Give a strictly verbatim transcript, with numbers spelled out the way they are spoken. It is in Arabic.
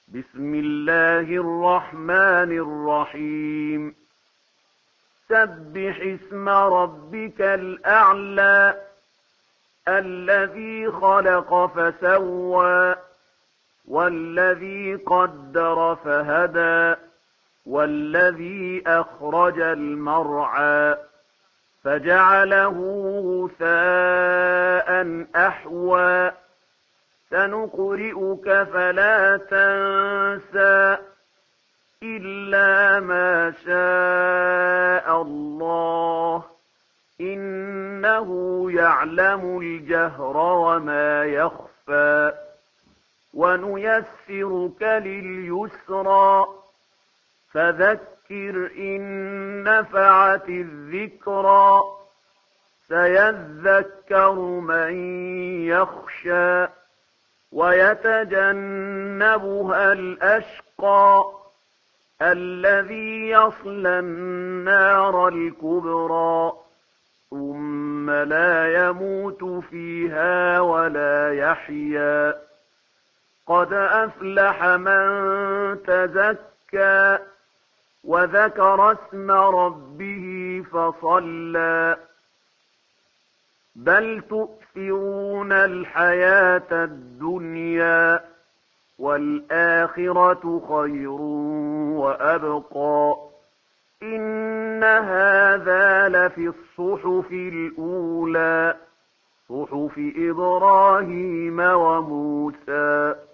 بسم الله الرحمن الرحيم سبح اسم ربك الأعلى الذي خلق فسوى والذي قدر فهدى والذي أخرج المرعى فجعله غثاء أحوى سنقرئك فلا تنسى إلا ما شاء الله إنه يعلم الجهر وما يخفى ونيسرك لليسرى فذكر إن نفعت الذكرى سيذكر من يخشى ويتجنبها الأشقى الذي يصلى النار الكبرى ثم لا يموت فيها ولا يحيا قد أفلح من تزكى وذكر اسم ربه فصلى بل تؤثرون الحياة الدنيا والآخرة خير وأبقى إن هذا لفي الصحف الأولى صحف إبراهيم وموسى